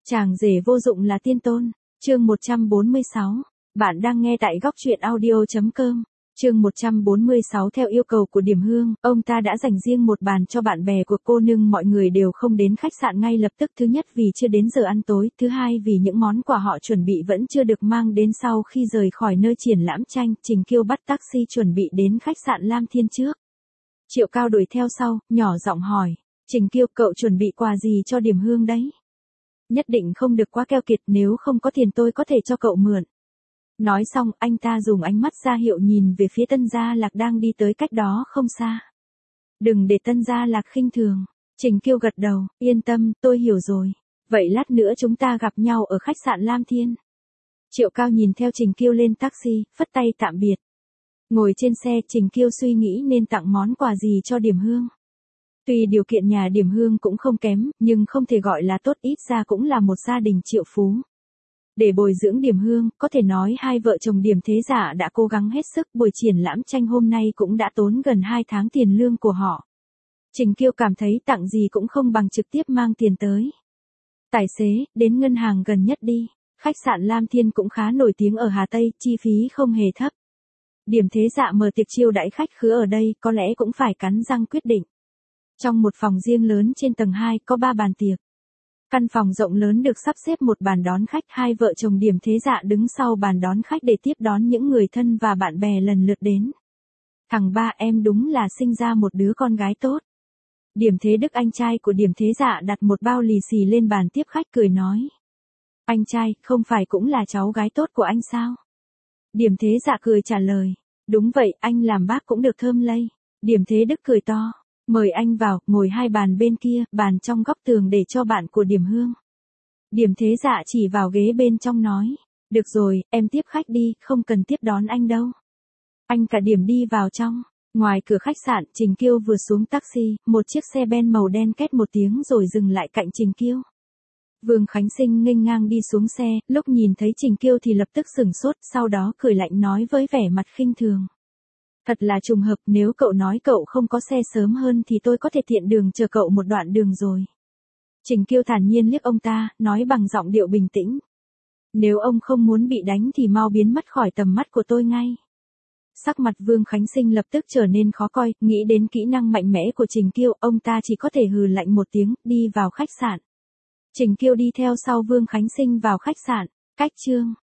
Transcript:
Chàng rể vô dụng là tiên tôn. Chương 146. Bạn đang nghe tại góc truyện audio.com. Chương 146. Theo yêu cầu của Điểm Hương, ông ta đã dành riêng một bàn cho bạn bè của cô nương. Mọi người đều không đến khách sạn ngay lập tức. Thứ nhất vì chưa đến giờ ăn tối, thứ hai vì những món quà họ chuẩn bị vẫn chưa được mang đến. Sau khi rời khỏi nơi triển lãm tranh, Trình Kiêu bắt taxi chuẩn bị đến khách sạn Lam Thiên trước. Triệu Cao đuổi theo sau, nhỏ giọng hỏi, Trình Kiêu, cậu chuẩn bị quà gì cho Điểm Hương đấy? Nhất định không được quá keo kiệt, nếu không có tiền tôi có thể cho cậu mượn. Nói xong, anh ta dùng ánh mắt ra hiệu nhìn về phía Tân Gia Lạc đang đi tới cách đó không xa. Đừng để Tân Gia Lạc khinh thường. Trình Kiêu gật đầu, yên tâm, tôi hiểu rồi. Vậy lát nữa chúng ta gặp nhau ở khách sạn Lam Thiên. Triệu Cao nhìn theo Trình Kiêu lên taxi, phất tay tạm biệt. Ngồi trên xe, Trình Kiêu suy nghĩ nên tặng món quà gì cho Điểm Hương. Tuy điều kiện nhà Điểm Hương cũng không kém, nhưng không thể gọi là tốt, ít ra cũng là một gia đình triệu phú. Để bồi dưỡng Điểm Hương, có thể nói hai vợ chồng Điểm Thế Dạ đã cố gắng hết sức. Buổi triển lãm tranh hôm nay cũng đã tốn gần 2 tháng tiền lương của họ. Trình Kiêu cảm thấy tặng gì cũng không bằng trực tiếp mang tiền tới. Tài xế, đến ngân hàng gần nhất đi. Khách sạn Lam Thiên cũng khá nổi tiếng ở Hà Tây, chi phí không hề thấp. Điểm Thế Dạ mở tiệc chiêu đãi khách khứa ở đây, có lẽ cũng phải cắn răng quyết định. Trong một phòng riêng lớn trên tầng 2 có 3 bàn tiệc. Căn phòng rộng lớn được sắp xếp một bàn đón khách, hai vợ chồng Điểm Thế Dạ đứng sau bàn đón khách để tiếp đón những người thân và bạn bè lần lượt đến. Thằng ba, em đúng là sinh ra một đứa con gái tốt. Điểm Thế Đức, anh trai của Điểm Thế Dạ, đặt một bao lì xì lên bàn tiếp khách, cười nói. Anh trai, không phải cũng là cháu gái tốt của anh sao? Điểm Thế Dạ cười trả lời. Đúng vậy, anh làm bác cũng được thơm lây. Điểm Thế Đức cười to. Mời anh vào, ngồi hai bàn bên kia, bàn trong góc tường để cho bạn của Điểm Hương. Điểm Thế Dạ chỉ vào ghế bên trong nói. Được rồi, em tiếp khách đi, không cần tiếp đón anh đâu. Anh cả Điểm đi vào trong. Ngoài cửa khách sạn, Trình Kiêu vừa xuống taxi, một chiếc xe ben màu đen két một tiếng rồi dừng lại cạnh Trình Kiêu. Vương Khánh Sinh nghênh ngang đi xuống xe, lúc nhìn thấy Trình Kiêu thì lập tức sửng sốt, sau đó cười lạnh nói với vẻ mặt khinh thường. Thật là trùng hợp, nếu cậu nói cậu không có xe sớm hơn thì tôi có thể tiện đường chờ cậu một đoạn đường rồi. Trình Kiêu thản nhiên liếc ông ta, nói bằng giọng điệu bình tĩnh. Nếu ông không muốn bị đánh thì mau biến mất khỏi tầm mắt của tôi ngay. Sắc mặt Vương Khánh Sinh lập tức trở nên khó coi, nghĩ đến kỹ năng mạnh mẽ của Trình Kiêu, ông ta chỉ có thể hừ lạnh một tiếng, đi vào khách sạn. Trình Kiêu đi theo sau Vương Khánh Sinh vào khách sạn. Cách chương